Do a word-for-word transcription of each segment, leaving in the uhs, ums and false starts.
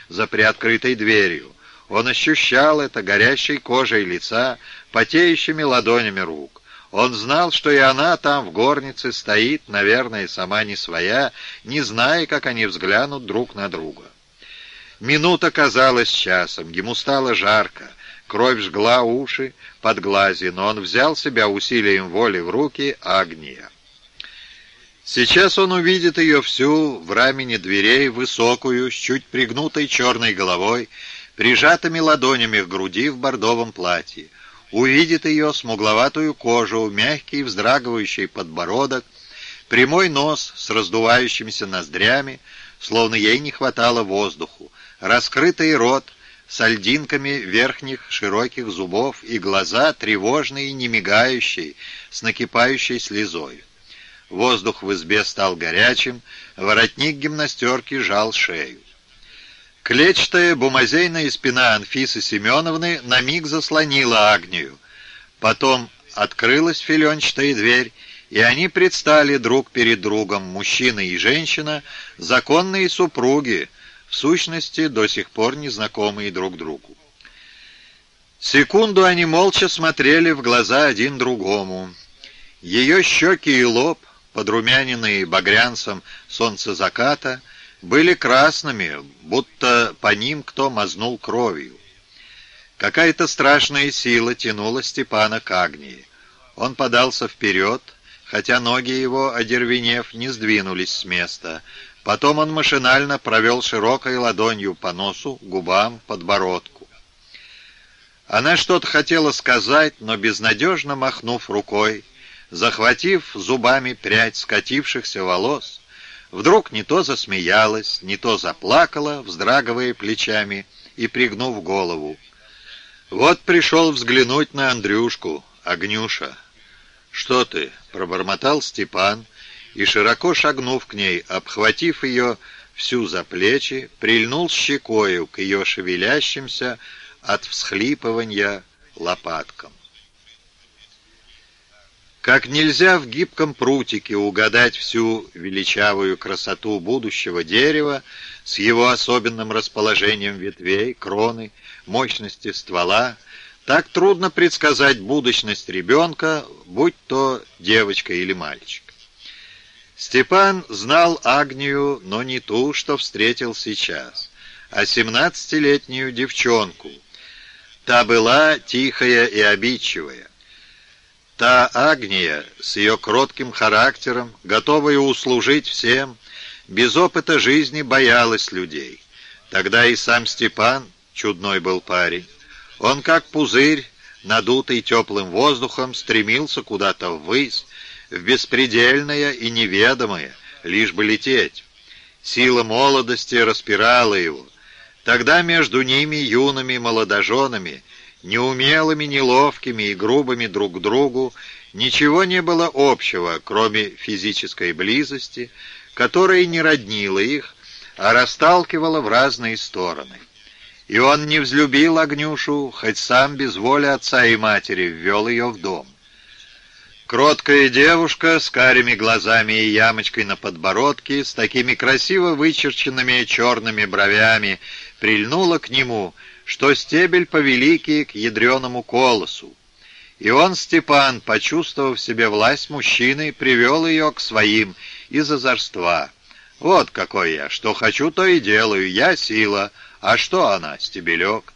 за приоткрытой дверью. Он ощущал это горящей кожей лица, потеющими ладонями рук. Он знал, что и она там в горнице стоит, наверное, сама не своя, не зная, как они взглянут друг на друга. Минута казалась часом, ему стало жарко, кровь жгла уши, под глази, но он взял себя усилием воли в руки Агния. Сейчас он увидит ее всю в рамени дверей, высокую, с чуть пригнутой черной головой, прижатыми ладонями к груди в бордовом платье. Увидит ее смугловатую кожу, мягкий вздрагивающий подбородок, прямой нос с раздувающимися ноздрями, словно ей не хватало воздуху, раскрытый рот с льдинками верхних широких зубов и глаза тревожные, не мигающие, с накипающей слезой. Воздух в избе стал горячим, воротник гимнастерки жал шею. Клетчатая бумазейная спина Анфисы Семеновны на миг заслонила Агнию. Потом открылась филенчатая дверь, и они предстали друг перед другом, мужчина и женщина, законные супруги, в сущности, до сих пор незнакомые друг другу. Секунду они молча смотрели в глаза один другому. Ее щеки и лоб, подрумяненные багрянцем солнцезаката, были красными, будто по ним кто мазнул кровью. Какая-то страшная сила тянула Степана к Агнии. Он подался вперед, хотя ноги его, одервенев, не сдвинулись с места. Потом он машинально провел широкой ладонью по носу, губам, подбородку. Она что-то хотела сказать, но безнадежно махнув рукой, захватив зубами прядь скатившихся волос, вдруг не то засмеялась, не то заплакала, вздрагивая плечами и пригнув голову. Вот пришел взглянуть на Андрюшку, Агнюша. «Что ты?» — пробормотал Степан, и, широко шагнув к ней, обхватив ее всю за плечи, прильнул щекою к ее шевелящимся от всхлипывания лопаткам. Как нельзя в гибком прутике угадать всю величавую красоту будущего дерева с его особенным расположением ветвей, кроны, мощности ствола, так трудно предсказать будущность ребенка, будь то девочка или мальчик. Степан знал Агнию, но не ту, что встретил сейчас, а семнадцатилетнюю девчонку. Та была тихая и обидчивая. Та Агния с ее кротким характером, готовая услужить всем, без опыта жизни боялась людей. Тогда и сам Степан, чудной был парень, он как пузырь, надутый теплым воздухом, стремился куда-то ввысь, в беспредельное и неведомое, лишь бы лететь. Сила молодости распирала его. Тогда между ними, юными молодоженами, неумелыми, неловкими и грубыми друг к другу, ничего не было общего, кроме физической близости, которая не роднила их, а расталкивала в разные стороны. И он не взлюбил Агнюшу, хоть сам без воли отца и матери ввел ее в дом. Кроткая девушка с карими глазами и ямочкой на подбородке, с такими красиво вычерченными черными бровями, прильнула к нему, что стебель повеликий к ядреному колосу. И он, Степан, почувствовав в себе власть мужчины, привел ее к своим из озорства. «Вот какой я, что хочу, то и делаю, я сила, а что она, стебелек?»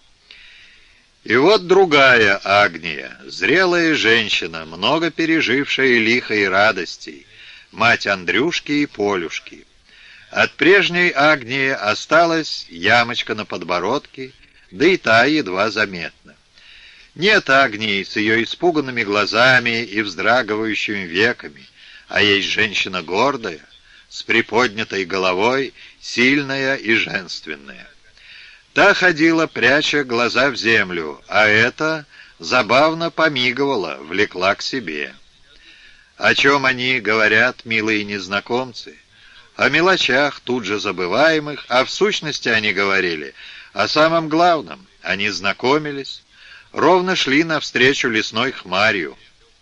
И вот другая Агния, зрелая женщина, много пережившая лиха и радостей, мать Андрюшки и Полюшки. От прежней Агнии осталась ямочка на подбородке, да и та едва заметна. Нет Агнии с ее испуганными глазами и вздрагивающими веками, а есть женщина гордая, с приподнятой головой, сильная и женственная. Та ходила, пряча глаза в землю, а эта забавно помигивала, влекла к себе. О чем они говорят, милые незнакомцы? О мелочах, тут же забываемых, а в сущности они говорили о самом главном. Они знакомились, ровно шли навстречу лесной хмарью.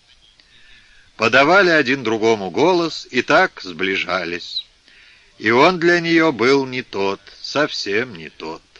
Подавали один другому голос и так сближались. И он для нее был не тот, совсем не тот.